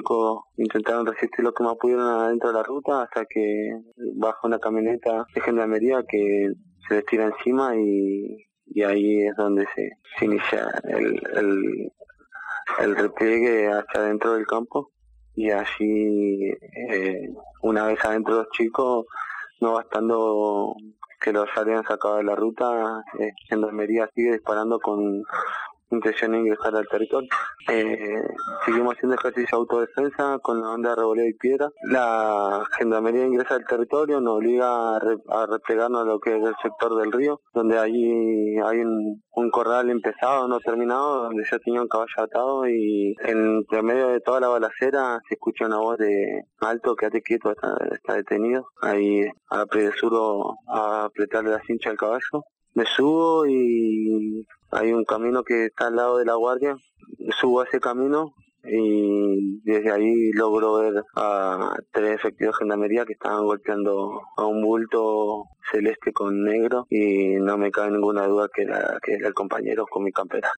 chicos intentaron resistir lo que más pudieron adentro de la ruta hasta que baja una camioneta de gendarmería que se les tira encima y ahí es donde se inicia el repliegue hacia adentro del campo. Y allí, una vez adentro los chicos, no bastando que los hayan sacado de la ruta, Gendarmería sigue disparando con intención de ingresar al territorio. Seguimos haciendo ejercicio de autodefensa con la onda de revoleo y piedra. La Gendarmería ingresa al territorio, nos obliga a replegarnos a lo que es el sector del río, donde allí hay un corral empezado, no terminado, donde yo tenía un caballo atado y en medio de toda la balacera se escucha una voz de alto, quédate quieto, está detenido. Ahí apresuro a apretarle la cincha al caballo. Me subo y hay un camino que está al lado de la guardia, subo a ese camino y desde ahí logro ver a 3 efectivos de gendarmería que estaban golpeando a un bulto celeste con negro y no me cabe ninguna duda que era el compañero con mi campera.